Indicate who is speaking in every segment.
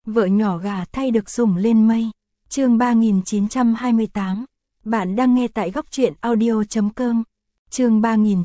Speaker 1: Vợ nhỏ gà thay được sủng lên mây. Chương 3928. Bạn đang nghe tại góc truyện audio.com. Chương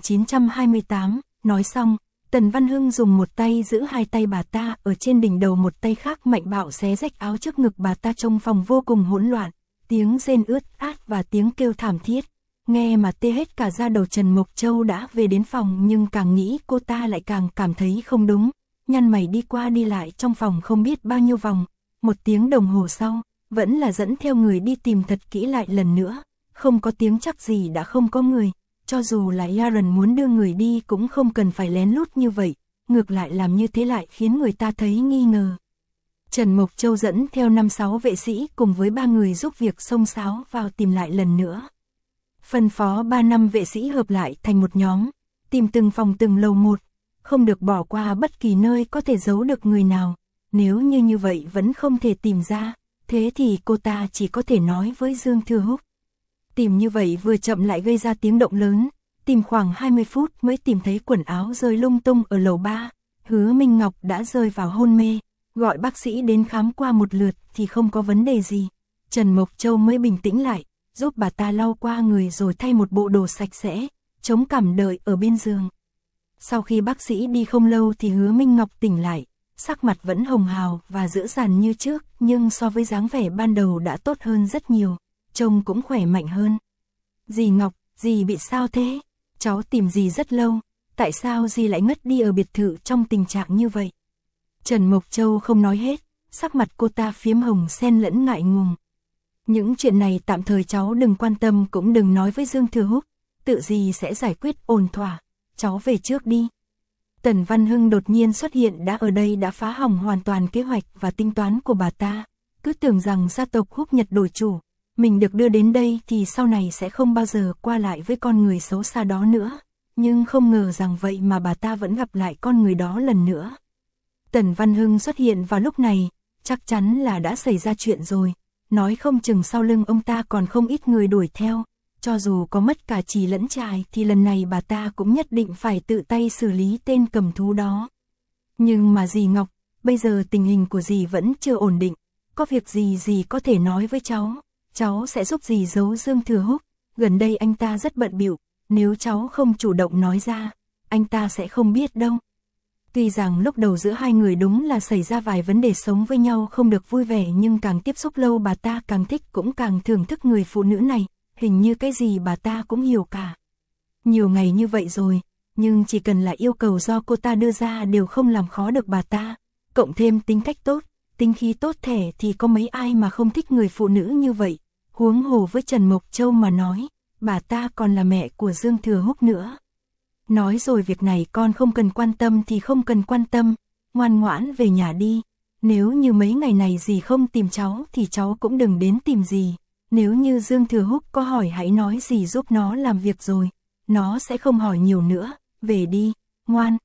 Speaker 1: 3928. Nói xong, Tần Văn Hưng dùng một tay giữ hai tay bà ta ở trên đỉnh đầu, một tay khác mạnh bạo xé rách áo trước ngực bà ta. Trong phòng vô cùng hỗn loạn, tiếng rên ướt át và tiếng kêu thảm thiết, nghe mà tê hết cả da đầu. Trần Mộc Châu đã về đến phòng, nhưng càng nghĩ cô ta lại càng cảm thấy không đúng, nhăn mày đi qua đi lại trong phòng không biết bao nhiêu vòng. 1 tiếng đồng hồ sau, vẫn là dẫn theo người đi tìm thật kỹ lại lần nữa, không có tiếng chắc gì đã không có người. Cho dù là Yaron muốn đưa người đi cũng không cần phải lén lút như vậy, ngược lại làm như thế lại khiến người ta thấy nghi ngờ. Trần Mộc Châu dẫn theo 5-6 vệ sĩ cùng với 3 người giúp việc xông xáo vào tìm lại lần nữa. Phân phó 3-5 vệ sĩ hợp lại thành một nhóm, tìm từng phòng từng lầu một, không được bỏ qua bất kỳ nơi có thể giấu được người nào. Nếu như vậy vẫn không thể tìm ra, thế thì cô ta chỉ có thể nói với Dương Thừa Húc. Tìm như vậy vừa chậm lại gây ra tiếng động lớn, tìm khoảng 20 phút mới tìm thấy quần áo rơi lung tung ở lầu 3. Hứa Minh Ngọc đã rơi vào hôn mê, gọi bác sĩ đến khám qua một lượt thì không có vấn đề gì. Trần Mộc Châu mới bình tĩnh lại, giúp bà ta lau qua người rồi thay một bộ đồ sạch sẽ, chống cằm đợi ở bên giường. Sau khi bác sĩ đi không lâu thì Hứa Minh Ngọc tỉnh lại, sắc mặt vẫn hồng hào và dữ dằn như trước, nhưng so với dáng vẻ ban đầu đã tốt hơn rất nhiều, trông cũng khỏe mạnh hơn. Dì Ngọc, dì bị sao thế? Cháu tìm dì rất lâu, tại sao dì lại ngất đi ở biệt thự trong tình trạng như vậy? Trần Mộc Châu không nói hết, sắc mặt cô ta phiếm hồng xen lẫn ngại ngùng. Những chuyện này tạm thời cháu đừng quan tâm, cũng đừng nói với Dương Thừa Húc, tự dì sẽ giải quyết ổn thỏa, cháu về trước đi. Tần Văn Hưng đột nhiên xuất hiện đã ở đây đã phá hỏng hoàn toàn kế hoạch và tính toán của bà ta, cứ tưởng rằng gia tộc Húc Nhật đổi chủ, mình được đưa đến đây thì sau này sẽ không bao giờ qua lại với con người xấu xa đó nữa, nhưng không ngờ rằng vậy mà bà ta vẫn gặp lại con người đó lần nữa. Tần Văn Hưng xuất hiện vào lúc này, chắc chắn là đã xảy ra chuyện rồi, nói không chừng sau lưng ông ta còn không ít người đuổi theo, cho dù có mất cả trì lẫn trài thì lần này bà ta cũng nhất định phải tự tay xử lý tên cầm thú đó. Nhưng mà dì Ngọc, bây giờ tình hình của dì vẫn chưa ổn định, có việc gì dì có thể nói với cháu sẽ giúp dì giấu Dương Thừa Húc, gần đây anh ta rất bận bịu, nếu cháu không chủ động nói ra, anh ta sẽ không biết đâu. Tuy rằng lúc đầu giữa hai người đúng là xảy ra vài vấn đề, sống với nhau không được vui vẻ, nhưng càng tiếp xúc lâu bà ta càng thích cũng càng thưởng thức người phụ nữ này, hình như cái gì bà ta cũng hiểu cả. Nhiều ngày như vậy rồi, nhưng chỉ cần là yêu cầu do cô ta đưa ra đều không làm khó được bà ta, cộng thêm tính cách tốt, tính khí tốt thẻ thì có mấy ai mà không thích người phụ nữ như vậy, huống hồ với Trần Mộc Châu mà nói, bà ta còn là mẹ của Dương Thừa Húc nữa. Nói rồi việc này con không cần quan tâm thì không cần quan tâm, ngoan ngoãn về nhà đi, nếu như mấy ngày này dì không tìm cháu thì cháu cũng đừng đến tìm dì, nếu như Dương Thừa Húc có hỏi hãy nói dì giúp nó làm việc rồi, nó sẽ không hỏi nhiều nữa, về đi, ngoan.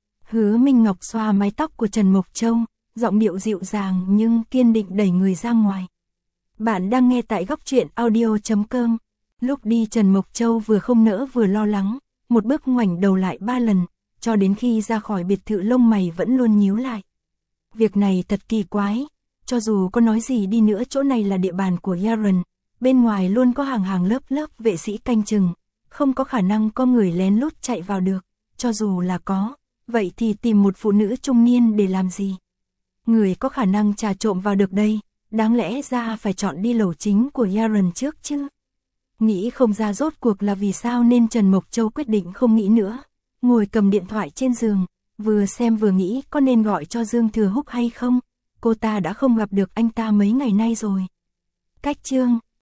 Speaker 1: Hứa Minh Ngọc xoa mái tóc của Trần Mộc Châu, giọng điệu dịu dàng nhưng kiên định đẩy người ra ngoài. Bạn đang nghe tại góc truyện audio.com. Lúc đi Trần Mộc Châu vừa không nỡ vừa lo lắng, một bước ngoảnh đầu lại 3 lần, cho đến khi ra khỏi biệt thự lông mày vẫn luôn nhíu lại. Việc này thật kỳ quái, cho dù có nói gì đi nữa chỗ này là địa bàn của Yaron, bên ngoài luôn có hàng lớp vệ sĩ canh chừng, không có khả năng có người lén lút chạy vào được, cho dù là có, vậy thì tìm một phụ nữ trung niên để làm gì? Người có khả năng trà trộm vào được đây, đáng lẽ ra phải chọn đi lầu chính của Yaron trước chứ. Nghĩ không ra rốt cuộc là vì sao nên Trần Mộc Châu quyết định không nghĩ nữa, ngồi cầm điện thoại trên giường, vừa xem vừa nghĩ có nên gọi cho Dương Thừa Húc hay không, cô ta đã không gặp được anh ta mấy ngày nay rồi. Cách chương